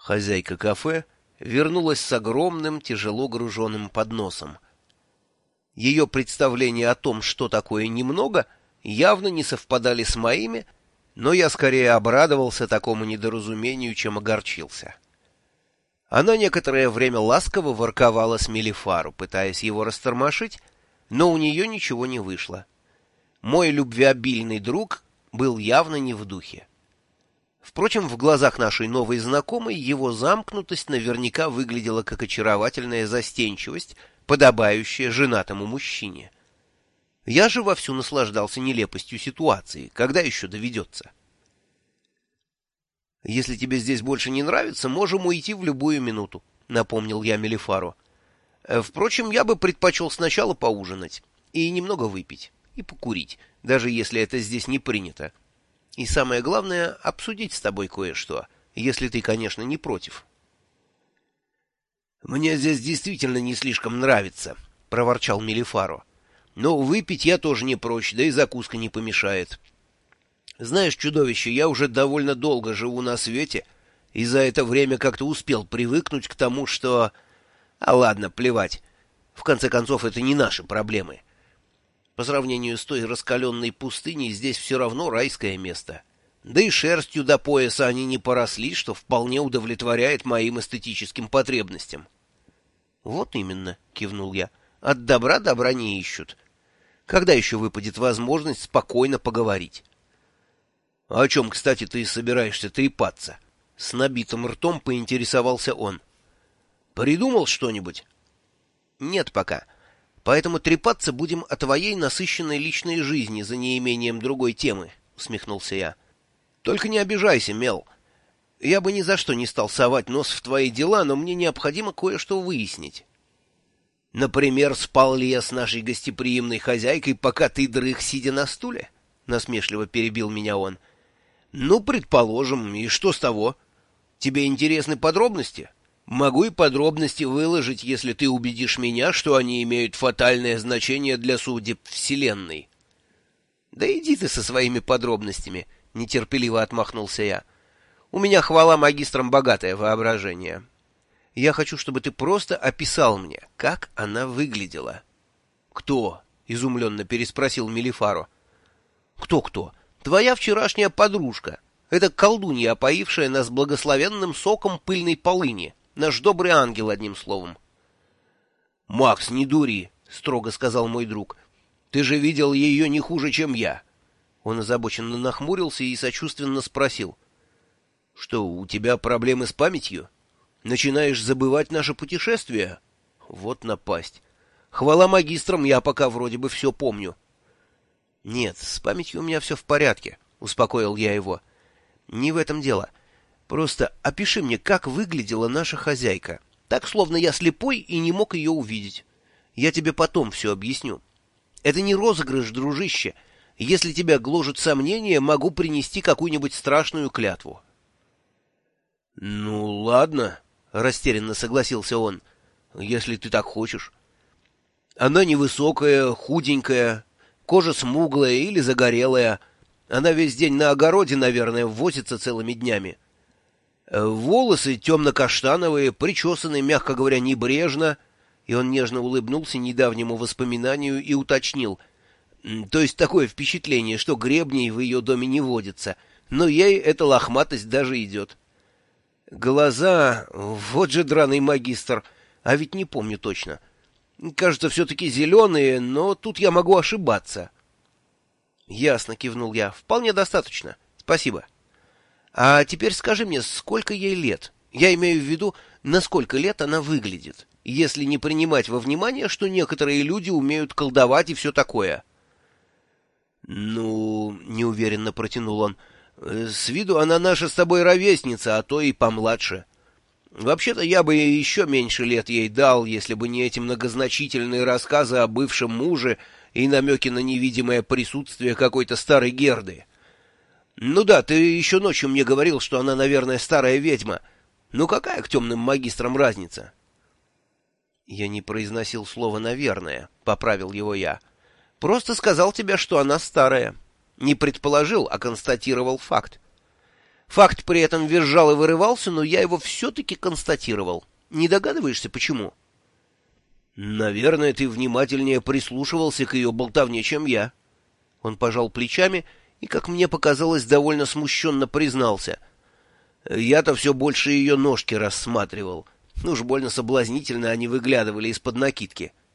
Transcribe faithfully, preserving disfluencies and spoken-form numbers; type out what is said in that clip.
Хозяйка кафе вернулась с огромным, тяжело груженным подносом. Ее представления о том, что такое немного, явно не совпадали с моими, но я скорее обрадовался такому недоразумению, чем огорчился. Она некоторое время ласково ворковала с Мелифару, пытаясь его растормошить, но у нее ничего не вышло. Мой любвеобильный друг был явно не в духе. Впрочем, в глазах нашей новой знакомой его замкнутость наверняка выглядела как очаровательная застенчивость, подобающая женатому мужчине. Я же вовсю наслаждался нелепостью ситуации, когда еще доведется. «Если тебе здесь больше не нравится, можем уйти в любую минуту», — напомнил я Мелифару. «Впрочем, я бы предпочел сначала поужинать и немного выпить, и покурить, даже если это здесь не принято. И самое главное — обсудить с тобой кое-что, если ты, конечно, не против». «Мне здесь действительно не слишком нравится», — проворчал Мелифаро. «Но выпить я тоже не прочь, да и закуска не помешает. Знаешь, чудовище, я уже довольно долго живу на свете, и за это время как-то успел привыкнуть к тому, что... А ладно, плевать. В конце концов, это не наши проблемы. По сравнению с той раскаленной пустыней, здесь все равно райское место. Да и шерстью до пояса они не поросли, что вполне удовлетворяет моим эстетическим потребностям». «Вот именно», — кивнул я, — «от добра добра не ищут. Когда еще выпадет возможность спокойно поговорить?» «А о чем, кстати, ты собираешься трепаться?» С набитым ртом поинтересовался он. «Придумал что-нибудь?» «Нет пока. Поэтому трепаться будем о твоей насыщенной личной жизни за неимением другой темы», — усмехнулся я. «Только не обижайся, Мел. Я бы ни за что не стал совать нос в твои дела, но мне необходимо кое-что выяснить». «Например, спал ли я с нашей гостеприимной хозяйкой, пока ты дрых, сидя на стуле?» — насмешливо перебил меня он. «Ну, предположим, и что с того? Тебе интересны подробности? Могу и подробности выложить, если ты убедишь меня, что они имеют фатальное значение для судеб Вселенной». «Да иди ты со своими подробностями», — нетерпеливо отмахнулся я. «У меня, хвала магистрам, богатое воображение. Я хочу, чтобы ты просто описал мне, как она выглядела». «Кто?» — изумленно переспросил Мелифаро. «Кто-кто? Твоя вчерашняя подружка. Это колдунья, опоившая нас благословенным соком пыльной полыни. Наш добрый ангел, одним словом». «Макс, не дури», — строго сказал мой друг. «Ты же видел ее не хуже, чем я». Он озабоченно нахмурился и сочувственно спросил. «Что, у тебя проблемы с памятью? Начинаешь забывать наше путешествие?» Вот напасть. Хвала магистрам, я пока вроде бы все помню. «Нет, с памятью у меня все в порядке», — успокоил я его. «Не в этом дело. Просто опиши мне, как выглядела наша хозяйка. Так, словно я слепой и не мог ее увидеть. Я тебе потом все объясню. Это не розыгрыш, дружище. Если тебя гложет сомнение, могу принести какую-нибудь страшную клятву». «Ну, ладно», — растерянно согласился он, — «если ты так хочешь. Она невысокая, худенькая, кожа смуглая или загорелая. Она весь день на огороде, наверное, возится целыми днями. Волосы темно-каштановые, причесаны, мягко говоря, небрежно». И он нежно улыбнулся недавнему воспоминанию и уточнил. «То есть такое впечатление, что гребней в ее доме не водится, но ей эта лохматость даже идет. Глаза, вот же драный магистр, а ведь не помню точно. Кажется, все-таки зеленые, но тут я могу ошибаться». «Ясно», — кивнул я, — «вполне достаточно. Спасибо. А теперь скажи мне, сколько ей лет? Я имею в виду, насколько лет она выглядит, если не принимать во внимание, что некоторые люди умеют колдовать и все такое». «Ну, — неуверенно протянул он, — с виду она наша с тобой ровесница, а то и помладше. Вообще-то я бы еще меньше лет ей дал, если бы не эти многозначительные рассказы о бывшем муже и намеки на невидимое присутствие какой-то старой Герды. Ну да, ты еще ночью мне говорил, что она, наверное, старая ведьма. Ну какая к темным магистрам разница?» «Я не произносил слово «наверное», — поправил его я. «Просто сказал тебе, что она старая. Не предположил, а констатировал факт. Факт при этом визжал и вырывался, но я его все-таки констатировал. Не догадываешься, почему? Наверное, ты внимательнее прислушивался к ее болтовне, чем я. Он пожал плечами и, как мне показалось, довольно смущенно признался. Я-то все больше ее ножки рассматривал. Уж больно соблазнительно они выглядывали из-под накидки.